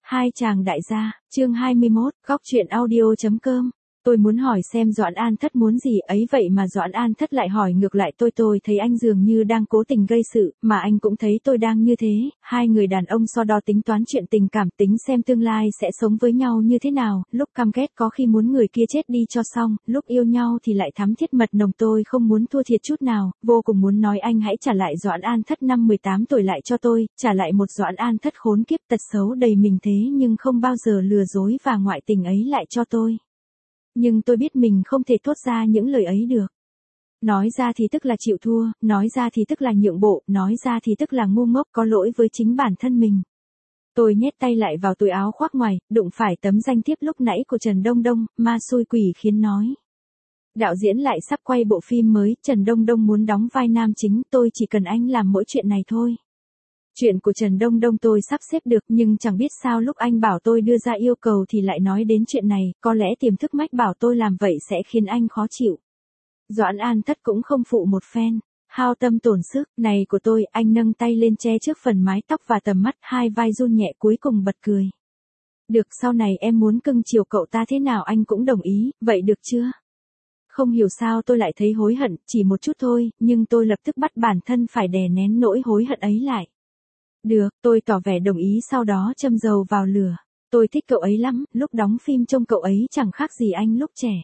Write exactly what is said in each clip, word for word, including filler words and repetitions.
Hai chàng đại gia, chương hai mươi mốt, góc truyện audio.com. Tôi muốn hỏi xem Doãn An Thất muốn gì ấy vậy mà Doãn An Thất lại hỏi ngược lại tôi tôi thấy anh dường như đang cố tình gây sự, mà anh cũng thấy tôi đang như thế, hai người đàn ông so đo tính toán chuyện tình cảm tính xem tương lai sẽ sống với nhau như thế nào, lúc căm ghét có khi muốn người kia chết đi cho xong, lúc yêu nhau thì lại thắm thiết mật nồng tôi không muốn thua thiệt chút nào, vô cùng muốn nói anh hãy trả lại Doãn An Thất năm mười tám tuổi lại cho tôi, trả lại một Doãn An Thất khốn kiếp tật xấu đầy mình thế nhưng không bao giờ lừa dối và ngoại tình ấy lại cho tôi. Nhưng tôi biết mình không thể thốt ra những lời ấy được. Nói ra thì tức là chịu thua, nói ra thì tức là nhượng bộ, nói ra thì tức là ngu ngốc có lỗi với chính bản thân mình. Tôi nhét tay lại vào túi áo khoác ngoài, đụng phải tấm danh thiếp lúc nãy của Trần Đông Đông, ma xui quỷ khiến nói. Đạo diễn lại sắp quay bộ phim mới, Trần Đông Đông muốn đóng vai nam chính, tôi chỉ cần anh làm mỗi chuyện này thôi. Chuyện của Trần Đông Đông tôi sắp xếp được nhưng chẳng biết sao lúc anh bảo tôi đưa ra yêu cầu thì lại nói đến chuyện này, có lẽ tiềm thức mách bảo tôi làm vậy sẽ khiến anh khó chịu. Doãn An Thất cũng không phụ một phen, hao tâm tổn sức, này của tôi, anh nâng tay lên che trước phần mái tóc và tầm mắt, hai vai run nhẹ cuối cùng bật cười. Được, sau này em muốn cưng chiều cậu ta thế nào anh cũng đồng ý, vậy được chưa? Không hiểu sao tôi lại thấy hối hận, chỉ một chút thôi, nhưng tôi lập tức bắt bản thân phải đè nén nỗi hối hận ấy lại. Được, tôi tỏ vẻ đồng ý sau đó châm dầu vào lửa. Tôi thích cậu ấy lắm, lúc đóng phim trông cậu ấy chẳng khác gì anh lúc trẻ.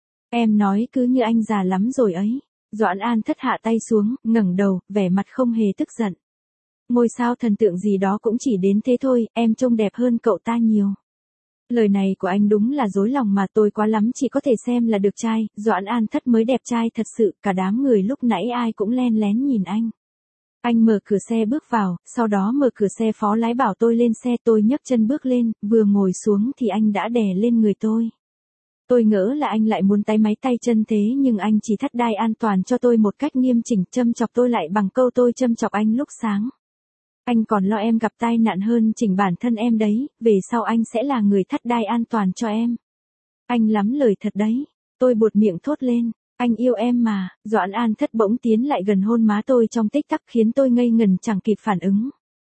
Em nói cứ như anh già lắm rồi ấy. Doãn An Thất hạ tay xuống, ngẩng đầu, vẻ mặt không hề tức giận. Ngôi sao thần tượng gì đó cũng chỉ đến thế thôi, em trông đẹp hơn cậu ta nhiều. Lời này của anh đúng là dối lòng mà tôi quá lắm chỉ có thể xem là được trai, Doãn An Thất mới đẹp trai thật sự, cả đám người lúc nãy ai cũng len lén nhìn anh. Anh mở cửa xe bước vào, sau đó mở cửa xe phó lái bảo tôi lên xe tôi nhấc chân bước lên, vừa ngồi xuống thì anh đã đè lên người tôi. Tôi ngỡ là anh lại muốn tay máy tay chân thế nhưng anh chỉ thắt đai an toàn cho tôi một cách nghiêm chỉnh châm chọc tôi lại bằng câu tôi châm chọc anh lúc sáng. Anh còn lo em gặp tai nạn hơn chỉnh bản thân em đấy, về sau anh sẽ là người thắt đai an toàn cho em. Anh lắm lời thật đấy, tôi buột miệng thốt lên. Anh yêu em mà, Doãn An Thất bỗng tiến lại gần hôn má tôi trong tích tắc khiến tôi ngây ngần chẳng kịp phản ứng.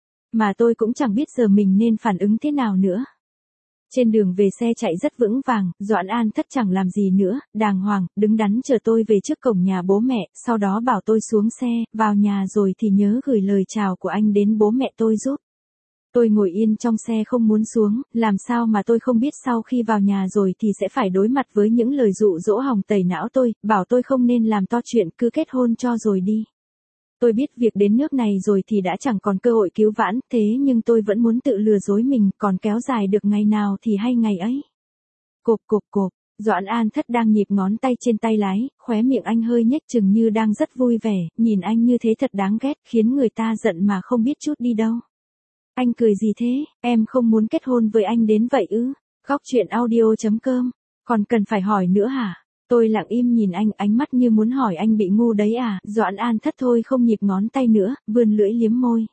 Mà tôi cũng chẳng biết giờ mình nên phản ứng thế nào nữa. Trên đường về xe chạy rất vững vàng, Doãn An Thất chẳng làm gì nữa, đàng hoàng, đứng đắn chờ tôi về trước cổng nhà bố mẹ, sau đó bảo tôi xuống xe, vào nhà rồi thì nhớ gửi lời chào của anh đến bố mẹ tôi giúp. Tôi ngồi yên trong xe không muốn xuống, làm sao mà tôi không biết sau khi vào nhà rồi thì sẽ phải đối mặt với những lời dụ dỗ hòng tẩy não tôi, bảo tôi không nên làm to chuyện cứ kết hôn cho rồi đi. Tôi biết việc đến nước này rồi thì đã chẳng còn cơ hội cứu vãn, thế nhưng tôi vẫn muốn tự lừa dối mình, còn kéo dài được ngày nào thì hay ngày ấy. Cộp cộp cộp, Doãn An Thất đang nhịp ngón tay trên tay lái, khóe miệng anh hơi nhếch chừng như đang rất vui vẻ, nhìn anh như thế thật đáng ghét, khiến người ta giận mà không biết chút đi đâu. Anh cười gì thế, em không muốn kết hôn với anh đến vậy ư? Góc truyện audio.com, còn cần phải hỏi nữa hả? Tôi lặng im nhìn anh, ánh mắt như muốn hỏi anh bị ngu đấy à? Doãn An Thất thôi không nhịp ngón tay nữa, vươn lưỡi liếm môi.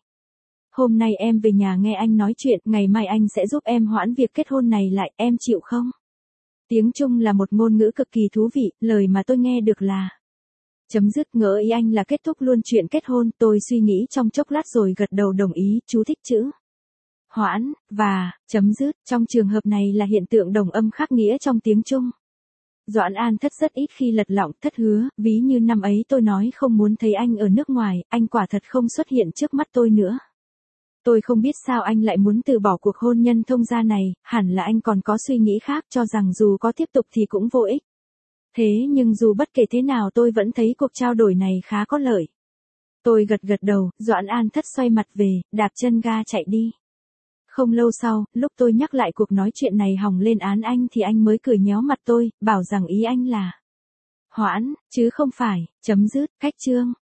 Hôm nay em về nhà nghe anh nói chuyện, ngày mai anh sẽ giúp em hoãn việc kết hôn này lại, em chịu không? Tiếng Trung là một ngôn ngữ cực kỳ thú vị, lời mà tôi nghe được là chấm dứt, ngỡ ý anh là kết thúc luôn chuyện kết hôn, tôi suy nghĩ trong chốc lát rồi gật đầu đồng ý, chú thích chữ hoãn, và chấm dứt, trong trường hợp này là hiện tượng đồng âm khác nghĩa trong tiếng Trung. Doãn An Thất rất ít khi lật lọng, thất hứa, ví như năm ấy tôi nói không muốn thấy anh ở nước ngoài, anh quả thật không xuất hiện trước mắt tôi nữa. Tôi không biết sao anh lại muốn từ bỏ cuộc hôn nhân thông gia này, hẳn là anh còn có suy nghĩ khác cho rằng dù có tiếp tục thì cũng vô ích. Thế nhưng dù bất kể thế nào tôi vẫn thấy cuộc trao đổi này khá có lợi. Tôi gật gật đầu, Doãn An Thất xoay mặt về, đạp chân ga chạy đi. Không lâu sau, lúc tôi nhắc lại cuộc nói chuyện này hòng lên án anh thì anh mới cười nhéo mặt tôi, bảo rằng ý anh là hoãn, chứ không phải chấm dứt, cách chương.